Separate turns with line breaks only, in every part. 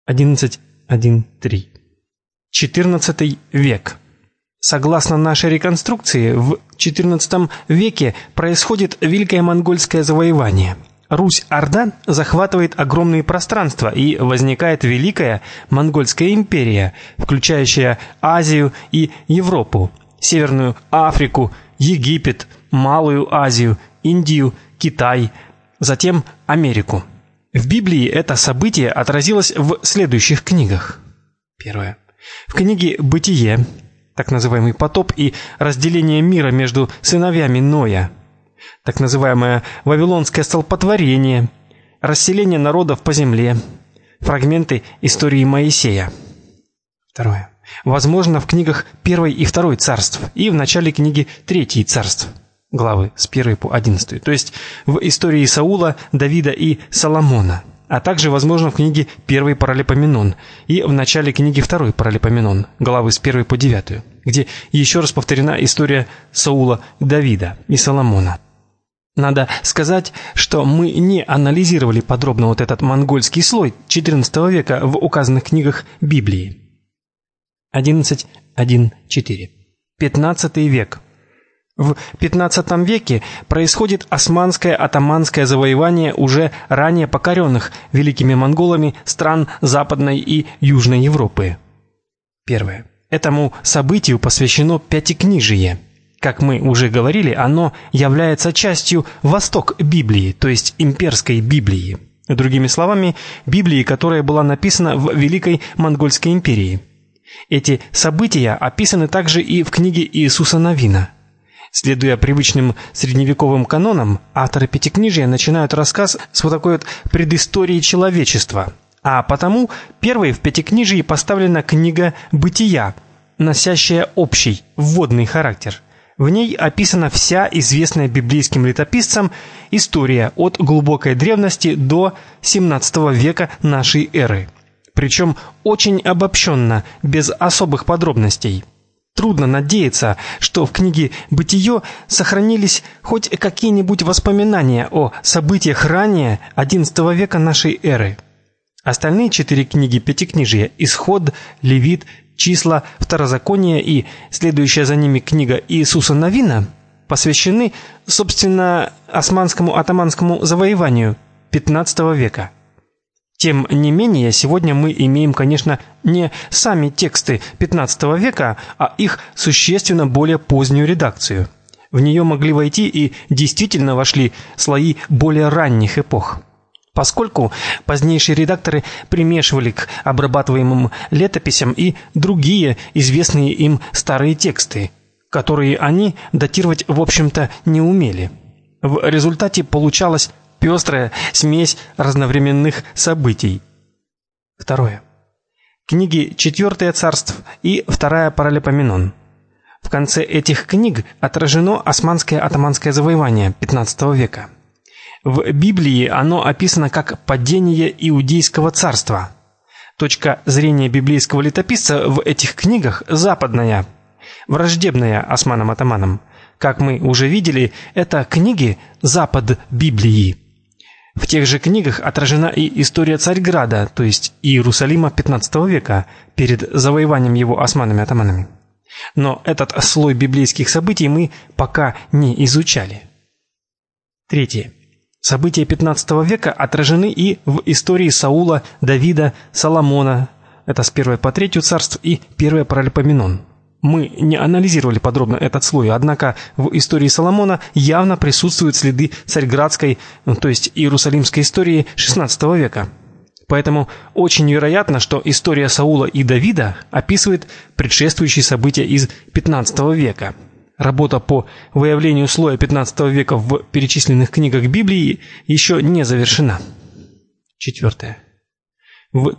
11.1.3. XIV век. Согласно нашей реконструкции, в XIV веке происходит Великое монгольское завоевание. Русь-Орда захватывает огромные пространства, и возникает Великая монгольская империя, включающая Азию и Европу, Северную Африку, Египет, Малую Азию, Индию, Китай, затем Америку. В Библии это событие отразилось в следующих книгах. Первое. В книге «Бытие», так называемый потоп и разделение мира между сыновьями Ноя, так называемое Вавилонское столпотворение, расселение народов по земле, фрагменты истории Моисея. Второе. Возможно, в книгах 1 и 2 царств и в начале книги 3 царств, главы с 1 по 11, то есть в истории Саула, Давида и Соломона, а также, возможно, в книге 1 Паралипоменон и в начале книги 2 Паралипоменон, главы с 1 по 9, где еще раз повторена история Саула, Давида и Соломона. Надо сказать, что мы не анализировали подробно вот этот монгольский слой XIV века в указанных книгах Библии. 11.1.4. 15 век. В 15 веке происходит османское атаманское завоевание уже ранее покоренных великими монголами стран Западной и Южной Европы. Первое. Этому событию посвящено Пятикнижие. Как мы уже говорили, оно является частью Восток Библии, то есть имперской Библии. Другими словами, Библии, которая была написана в Великой Монгольской империи. Эти события описаны также и в книге Иисуса Навина. Следуя привычным средневековым канонам, авторы Пятикнижия начинают рассказ с вот такой вот предыстории человечества. А потому первой в Пятикнижии поставлена книга «Бытия», носящая общий, вводный характер. В ней описана вся известная библейским летописцам история от глубокой древности до 17 века нашей эры. Причем очень обобщенно, без особых подробностей. Трудно надеяться, что в книге «Бытие» сохранились хоть какие-нибудь воспоминания о событиях ранее XI века нашей эры. Остальные 4 книги Пятикнижия – Исход, Левит, Числа, Второзаконие и следующая за ними книга Иисуса Навина – посвящены, собственно, османскому атаманскому завоеванию XV века. Тем не менее, сегодня мы имеем, конечно, не сами тексты XV века, а их существенно более позднюю редакцию. В нее могли войти и действительно вошли слои более ранних эпох. Поскольку позднейшие редакторы примешивали к обрабатываемым летописям и другие известные им старые тексты, которые они датировать, в общем-то, не умели. В результате получалась пестрая смесь разновременных событий. Второе. Книги 4 царств и 2 Паралипоменон. В конце этих книг отражено османское атаманское завоевание XV века. В Библии оно описано как падение Иудейского царства. Точка зрения библейского летописца в этих книгах западная, враждебная османам-атаманам. Как мы уже видели, это книги Запад Библии. В тех же книгах отражена и история Царьграда, то есть Иерусалима XV века, перед завоеванием его османами-атаманами. Но этот слой библейских событий мы пока не изучали. Третье. События XV века отражены и в истории Саула, Давида, Соломона, это с 1 по 3 царств и 1 Паралипоменон. Мы не анализировали подробно этот слой, однако в истории Соломона явно присутствуют следы царьградской, то есть иерусалимской истории XVI века. Поэтому очень вероятно, что история Саула и Давида описывает предшествующие события из XV века. Работа по выявлению слоя XV века в перечисленных книгах Библии еще не завершена. Четвертое. В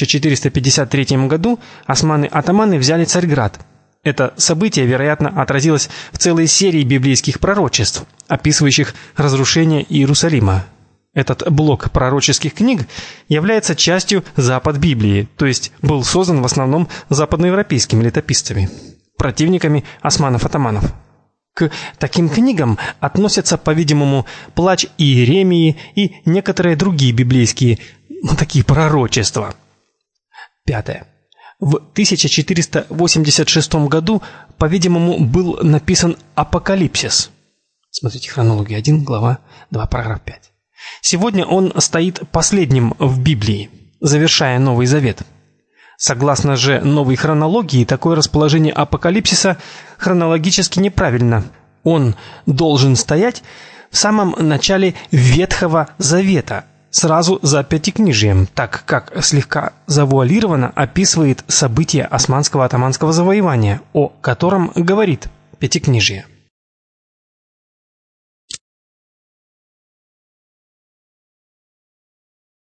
1453 году османы-атаманы взяли Царьград. Это событие, вероятно, отразилось в целой серии библейских пророчеств, описывающих разрушение Иерусалима. Этот блок пророческих книг является частью Запад Библии, то есть был создан в основном западноевропейскими летописцами, противниками османов-атаманов. К таким книгам относятся, по-видимому, Плач Иеремии и некоторые другие библейские такие пророчества. Пятое. В 1486 году, по-видимому, был написан Апокалипсис. Смотрите хронологию 1, глава 2, параграф 5. Сегодня он стоит последним в Библии, завершая Новый Завет. Согласно же новой хронологии, такое расположение Апокалипсиса хронологически неправильно. Он должен стоять в самом начале Ветхого Завета, сразу за Пятикнижием, так как слегка завуалированно описывает события османского-атаманского завоевания, о котором говорит Пятикнижие.